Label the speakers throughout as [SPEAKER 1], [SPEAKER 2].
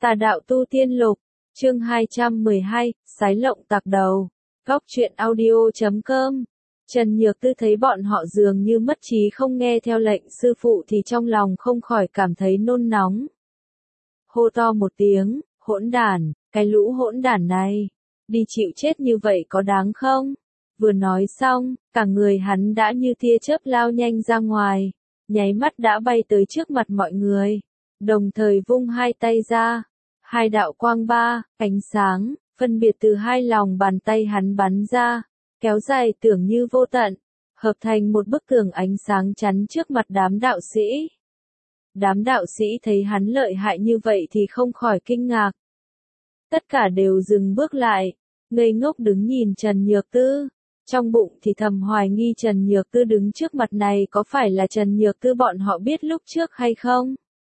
[SPEAKER 1] Tà đạo tu tiên lục, chương 212, sái lộng tạc đầu. Góc truyện audio.com. Trần Nhược Tư thấy bọn họ dường như mất trí không nghe theo lệnh sư phụ thì trong lòng không khỏi cảm thấy nôn nóng. Hô to một tiếng, hỗn đản, cái lũ hỗn đản này, đi chịu chết như vậy có đáng không? Vừa nói xong, cả người hắn đã như tia chớp lao nhanh ra ngoài, nháy mắt đã bay tới trước mặt mọi người, đồng thời vung hai tay ra. Hai đạo quang ba, ánh sáng, phân biệt từ hai lòng bàn tay hắn bắn ra, kéo dài tưởng như vô tận, hợp thành một bức tường ánh sáng chắn trước mặt đám đạo sĩ. Đám đạo sĩ thấy hắn lợi hại như vậy thì không khỏi kinh ngạc. Tất cả đều dừng bước lại, ngây ngốc đứng nhìn Trần Nhược Tư, trong bụng thì thầm hoài nghi Trần Nhược Tư đứng trước mặt này có phải là Trần Nhược Tư bọn họ biết lúc trước hay không?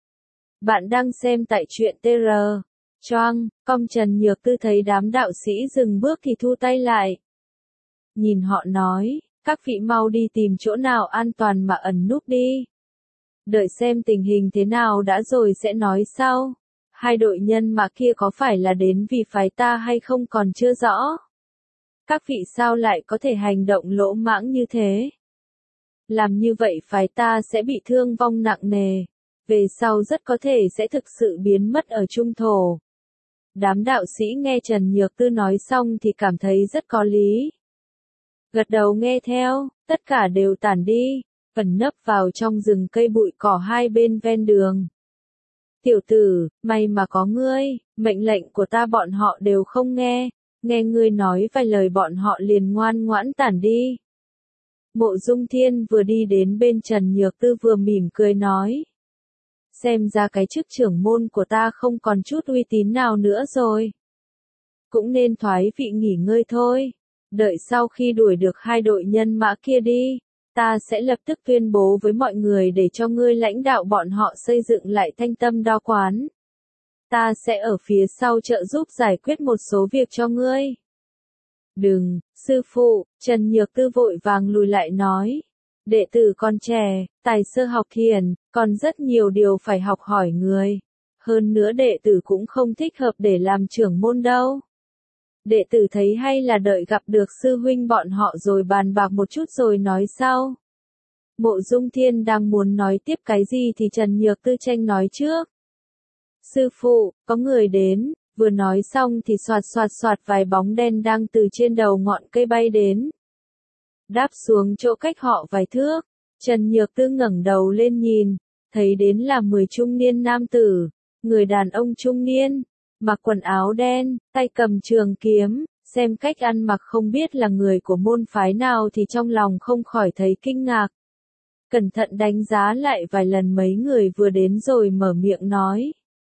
[SPEAKER 1] Bạn đang xem tại truyện TR. Choang, cong Trần Nhược Tư thấy đám đạo sĩ dừng bước thì thu tay lại. Nhìn họ nói, các vị mau đi tìm chỗ nào an toàn mà ẩn núp đi. Đợi xem tình hình thế nào đã rồi sẽ nói sau. Hai đội nhân mã kia có phải là đến vì phái ta hay không còn chưa rõ. Các vị sao lại có thể hành động lỗ mãng như thế? Làm như vậy phái ta sẽ bị thương vong nặng nề. Về sau rất có thể sẽ thực sự biến mất ở trung thổ. Đám đạo sĩ nghe Trần Nhược Tư nói xong thì cảm thấy rất có lý. Gật đầu nghe theo, tất cả đều tản đi, ẩn nấp vào trong rừng cây bụi cỏ hai bên ven đường. Tiểu tử, may mà có ngươi, mệnh lệnh của ta bọn họ đều không nghe, nghe ngươi nói vài lời bọn họ liền ngoan ngoãn tản đi. Mộ Dung Thiên vừa đi đến bên Trần Nhược Tư vừa mỉm cười nói. Xem ra cái chức trưởng môn của ta không còn chút uy tín nào nữa rồi. Cũng nên thoái vị nghỉ ngơi thôi. Đợi sau khi đuổi được hai đội nhân mã kia đi, ta sẽ lập tức tuyên bố với mọi người để cho ngươi lãnh đạo bọn họ xây dựng lại Thanh Tâm Đao Quán. Ta sẽ ở phía sau trợ giúp giải quyết một số việc cho ngươi. Đừng, sư phụ, Trần Nhược Tư vội vàng lùi lại nói. Đệ tử còn trẻ, tài sơ học thiền, còn rất nhiều điều phải học hỏi người. Hơn nữa đệ tử cũng không thích hợp để làm trưởng môn đâu. Đệ tử thấy hay là đợi gặp được sư huynh bọn họ rồi bàn bạc một chút rồi nói sau. Mộ Dung Thiên đang muốn nói tiếp cái gì thì Trần Nhược Tư tranh nói trước. Sư phụ, có người đến, vừa nói xong thì xoạt xoạt xoạt vài bóng đen đang từ trên đầu ngọn cây bay đến. Đáp xuống chỗ cách họ vài thước, Trần Nhược Tư ngẩng đầu lên nhìn, thấy đến là 10 trung niên nam tử, người đàn ông trung niên, mặc quần áo đen, tay cầm trường kiếm, xem cách ăn mặc không biết là người của môn phái nào thì trong lòng không khỏi thấy kinh ngạc. Cẩn thận đánh giá lại vài lần mấy người vừa đến rồi mở miệng nói.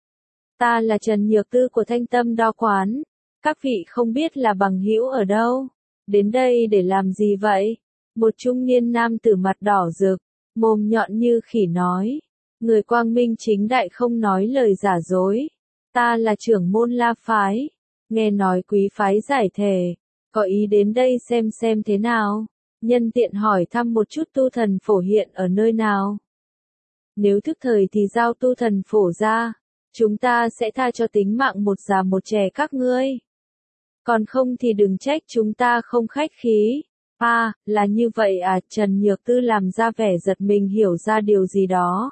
[SPEAKER 1] Ta là Trần Nhược Tư của Thanh Tâm Đao Quán, các vị không biết là bằng hữu ở đâu. Đến đây để làm gì vậy? Một trung niên nam tử mặt đỏ rực, mồm nhọn như khỉ nói. Người quang minh chính đại không nói lời giả dối. Ta là trưởng môn La Phái. Nghe nói quý phái giải thể. Có ý đến đây xem thế nào. Nhân tiện hỏi thăm một chút tu thần phổ hiện ở nơi nào. Nếu thức thời thì giao tu thần phổ ra. Chúng ta sẽ tha cho tính mạng một già một trẻ các ngươi. Còn không thì đừng trách chúng ta không khách khí. À, là như vậy à, Trần Nhược Tư làm ra vẻ giật mình hiểu ra điều gì đó.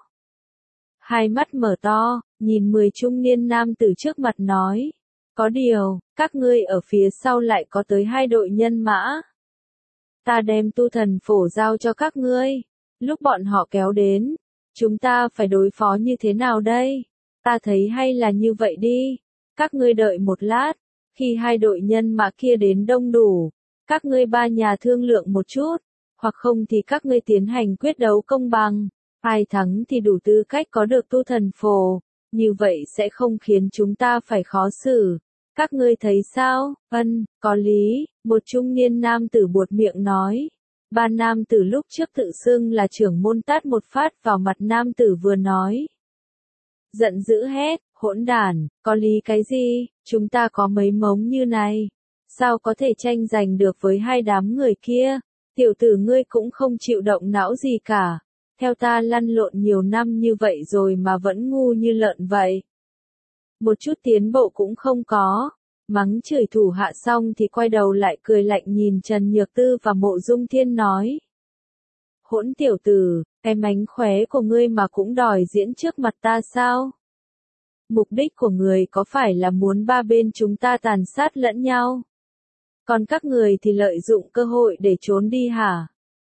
[SPEAKER 1] Hai mắt mở to, nhìn 10 trung niên nam tử trước mặt nói. Có điều, các ngươi ở phía sau lại có tới hai đội nhân mã. Ta đem tu thần phổ giao cho các ngươi. Lúc bọn họ kéo đến, chúng ta phải đối phó như thế nào đây? Ta thấy hay là như vậy đi. Các ngươi đợi một lát. Khi hai đội nhân mã kia đến đông đủ, các ngươi ba nhà thương lượng một chút, hoặc không thì các ngươi tiến hành quyết đấu công bằng, ai thắng thì đủ tư cách có được tu thần phổ, như vậy sẽ không khiến chúng ta phải khó xử. Các ngươi thấy sao? Có lý, một trung niên nam tử buột miệng nói. Ba nam tử lúc trước tự xưng là trưởng môn tát một phát vào mặt nam tử vừa nói. Giận dữ hét, hỗn đản, có lý cái gì, chúng ta có mấy mống như này, sao có thể tranh giành được với hai đám người kia, tiểu tử ngươi cũng không chịu động não gì cả, theo ta lăn lộn nhiều năm như vậy rồi mà vẫn ngu như lợn vậy. một chút tiến bộ cũng không có. Mắng chửi thủ hạ xong thì quay đầu lại cười lạnh nhìn Trần Nhược Tư và Mộ Dung Thiên nói. Hỗn tiểu tử, cái mánh khóe của ngươi mà cũng đòi diễn trước mặt ta sao? Mục đích của người có phải là muốn ba bên chúng ta tàn sát lẫn nhau? Còn các người thì lợi dụng cơ hội để trốn đi hả?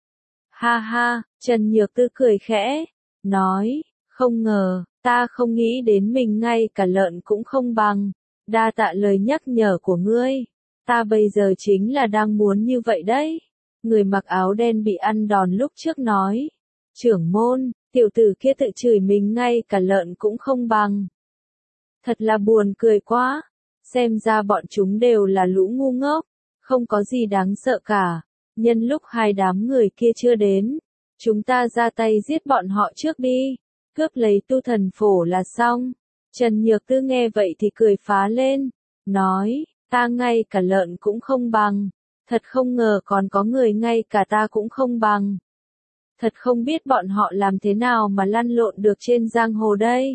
[SPEAKER 1] Ha ha, Trần Nhược Tư cười khẽ, nói, không ngờ, ta không nghĩ đến mình ngay cả lợn cũng không bằng. Đa tạ lời nhắc nhở của ngươi, ta bây giờ chính là đang muốn như vậy đấy. Người mặc áo đen bị ăn đòn lúc trước nói, trưởng môn, tiểu tử kia tự chửi mình ngay cả lợn cũng không bằng. Thật là buồn cười quá, xem ra bọn chúng đều là lũ ngu ngốc, không có gì đáng sợ cả. Nhân lúc hai đám người kia chưa đến, chúng ta ra tay giết bọn họ trước đi, cướp lấy tu thần phổ là xong. Trần Nhược Tư nghe vậy thì cười phá lên, nói, ta ngay cả lợn cũng không bằng, thật không ngờ còn có người ngay cả ta cũng không bằng. Thật không biết bọn họ làm thế nào mà lăn lộn được trên giang hồ đây.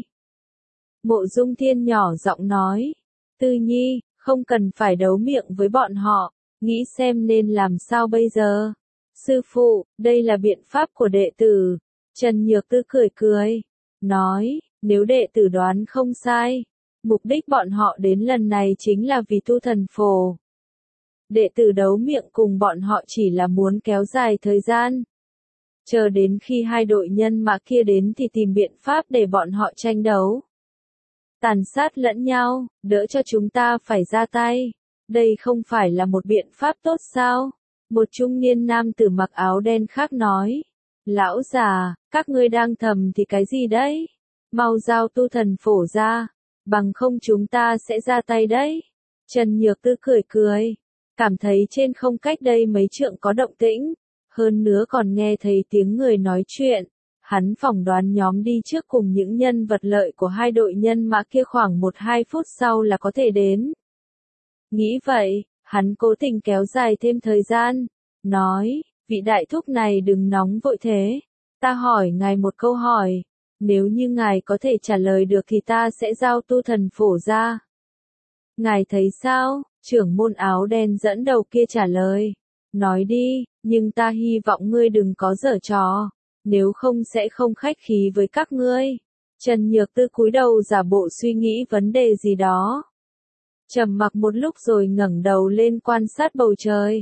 [SPEAKER 1] Mộ Dung Thiên nhỏ giọng nói, Tư Nhi, không cần phải đấu miệng với bọn họ, nghĩ xem nên làm sao bây giờ. Sư phụ, đây là biện pháp của đệ tử. Trần Nhược Tư cười cười, nói, nếu đệ tử đoán không sai, mục đích bọn họ đến lần này chính là vì tu thần phổ. Đệ tử đấu miệng cùng bọn họ chỉ là muốn kéo dài thời gian. Chờ đến khi hai đội nhân mã kia đến thì tìm biện pháp để bọn họ tranh đấu. Tàn sát lẫn nhau, đỡ cho chúng ta phải ra tay. Đây không phải là một biện pháp tốt sao? Một trung niên nam tử mặc áo đen khác nói. Lão già, các ngươi đang thầm thì cái gì đấy? Mau giao tu thần phổ ra, bằng không chúng ta sẽ ra tay đấy. Trần Nhược Tư cười cười, cảm thấy trên không cách đây mấy trượng có động tĩnh, hơn nữa còn nghe thấy tiếng người nói chuyện. Hắn phỏng đoán nhóm đi trước cùng những nhân vật lợi của hai đội nhân mã kia khoảng 1-2 phút sau là có thể đến. Nghĩ vậy, hắn cố tình kéo dài thêm thời gian, nói, vị đại thúc này đừng nóng vội thế, ta hỏi ngài một câu hỏi, nếu như ngài có thể trả lời được thì ta sẽ giao tu thần phổ ra. Ngài thấy sao? Trưởng môn áo đen dẫn đầu kia trả lời, nói đi, nhưng ta hy vọng ngươi đừng có giở trò, nếu không sẽ không khách khí với các ngươi. Trần Nhược Tư cúi đầu giả bộ suy nghĩ vấn đề gì đó. Trầm mặc một lúc rồi ngẩng đầu lên quan sát bầu trời.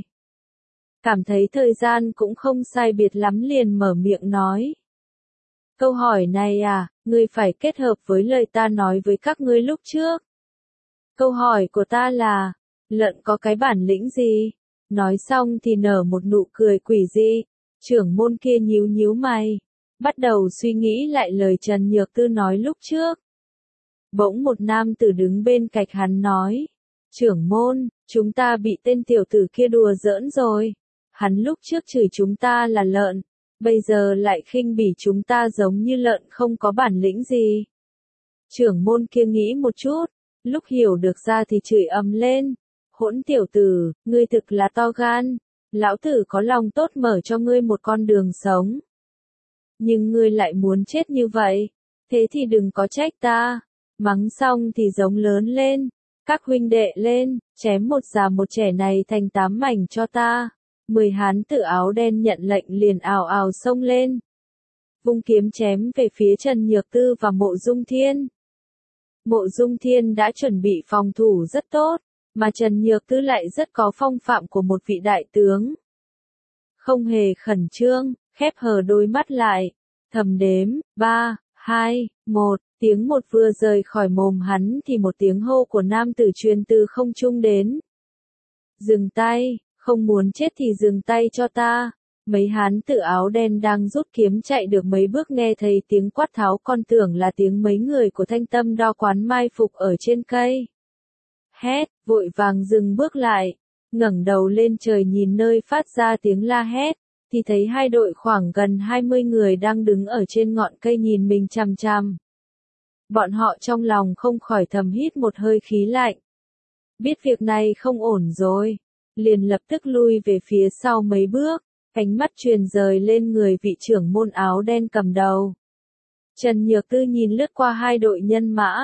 [SPEAKER 1] Cảm thấy thời gian cũng không sai biệt lắm liền mở miệng nói. Câu hỏi này à, ngươi phải kết hợp với lời ta nói với các ngươi lúc trước. Câu hỏi của ta là, lợn có cái bản lĩnh gì? Nói xong thì nở một nụ cười quỷ dị. Trưởng môn kia nhíu nhíu mày, bắt đầu suy nghĩ lại lời Trần Nhược Tư nói lúc trước. Bỗng một nam tử đứng bên cạnh hắn nói, trưởng môn, chúng ta bị tên tiểu tử kia đùa giỡn rồi. Hắn lúc trước chửi chúng ta là lợn, bây giờ lại khinh bỉ chúng ta giống như lợn không có bản lĩnh gì. Trưởng môn kia nghĩ một chút, lúc hiểu được ra thì chửi ầm lên. Hỗn tiểu tử, ngươi thực là to gan, lão tử có lòng tốt mở cho ngươi một con đường sống. Nhưng ngươi lại muốn chết như vậy, thế thì đừng có trách ta. Mắng xong thì giống lớn lên, các huynh đệ lên, chém một già một trẻ này thành 8 mảnh cho ta. 10 hán tử áo đen nhận lệnh liền ào ào xông lên. Vung kiếm chém về phía Trần Nhược Tư và Mộ Dung Thiên. Mộ Dung Thiên đã chuẩn bị phòng thủ rất tốt, mà Trần Nhược Tư lại rất có phong phạm của một vị đại tướng. Không hề khẩn trương, khép hờ đôi mắt lại, thầm đếm, 3, 2, 1, tiếng một vừa rời khỏi mồm hắn thì một tiếng hô của nam tử truyền từ không trung đến. Dừng tay, không muốn chết thì dừng tay cho ta. Mấy hán tử áo đen đang rút kiếm chạy được mấy bước nghe thấy tiếng quát tháo còn tưởng là tiếng mấy người của Thanh Tâm Đao quán mai phục ở trên cây. Hét, vội vàng dừng bước lại, ngẩng đầu lên trời nhìn nơi phát ra tiếng la hét, thì thấy hai đội khoảng gần 20 người đang đứng ở trên ngọn cây nhìn mình chằm chằm. Bọn họ trong lòng không khỏi thầm hít một hơi khí lạnh. Biết việc này không ổn rồi, liền lập tức lui về phía sau mấy bước, ánh mắt truyền rời lên người vị trưởng môn áo đen cầm đầu. Trần Nhược Tư nhìn lướt qua hai đội nhân mã,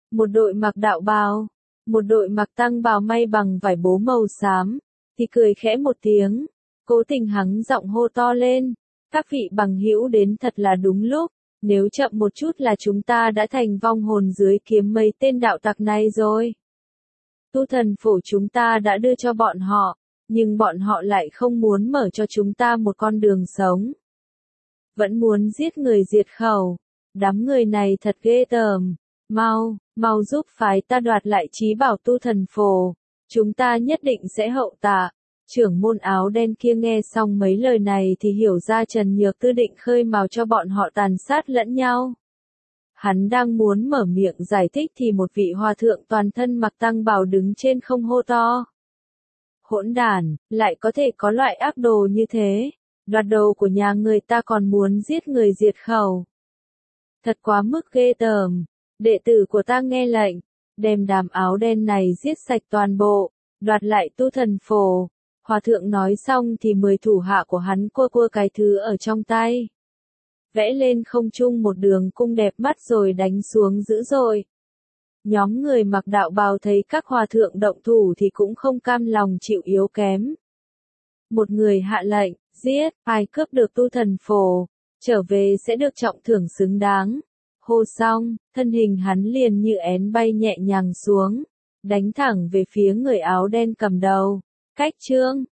[SPEAKER 1] một đội mặc đạo bào, một đội mặc tăng bào may bằng vải bố màu xám, thì cười khẽ một tiếng, cố tình hắng giọng hô to lên, các vị bằng hữu đến thật là đúng lúc, nếu chậm một chút là chúng ta đã thành vong hồn dưới kiếm mấy tên đạo tặc này rồi. Tu thần phổ chúng ta đã đưa cho bọn họ, nhưng bọn họ lại không muốn mở cho chúng ta một con đường sống. Vẫn muốn giết người diệt khẩu, đám người này thật ghê tởm, mau giúp phái ta đoạt lại trí bảo tu thần phổ, chúng ta nhất định sẽ hậu tạ. Trưởng môn áo đen kia nghe xong mấy lời này thì hiểu ra Trần Nhược Tư định khơi mào cho bọn họ tàn sát lẫn nhau. Hắn đang muốn mở miệng giải thích thì một vị hòa thượng toàn thân mặc tăng bào đứng trên không hô to. Hỗn đản, lại có thể có loại ác đồ như thế, đoạt đồ của nhà người ta còn muốn giết người diệt khẩu. Thật quá mức ghê tởm, đệ tử của ta nghe lệnh, đem đám áo đen này giết sạch toàn bộ, đoạt lại tu thần phổ. Hòa thượng nói xong thì 10 thủ hạ của hắn cua cái thứ ở trong tay. Vẽ lên không trung một đường cung đẹp mắt rồi đánh xuống dữ dội. Nhóm người mặc đạo bào thấy các hòa thượng động thủ thì cũng không cam lòng chịu yếu kém. Một người hạ lệnh, giết, ai cướp được tu thần phổ, trở về sẽ được trọng thưởng xứng đáng. Hô xong, thân hình hắn liền như én bay nhẹ nhàng xuống, đánh thẳng về phía người áo đen cầm đầu. Cách chương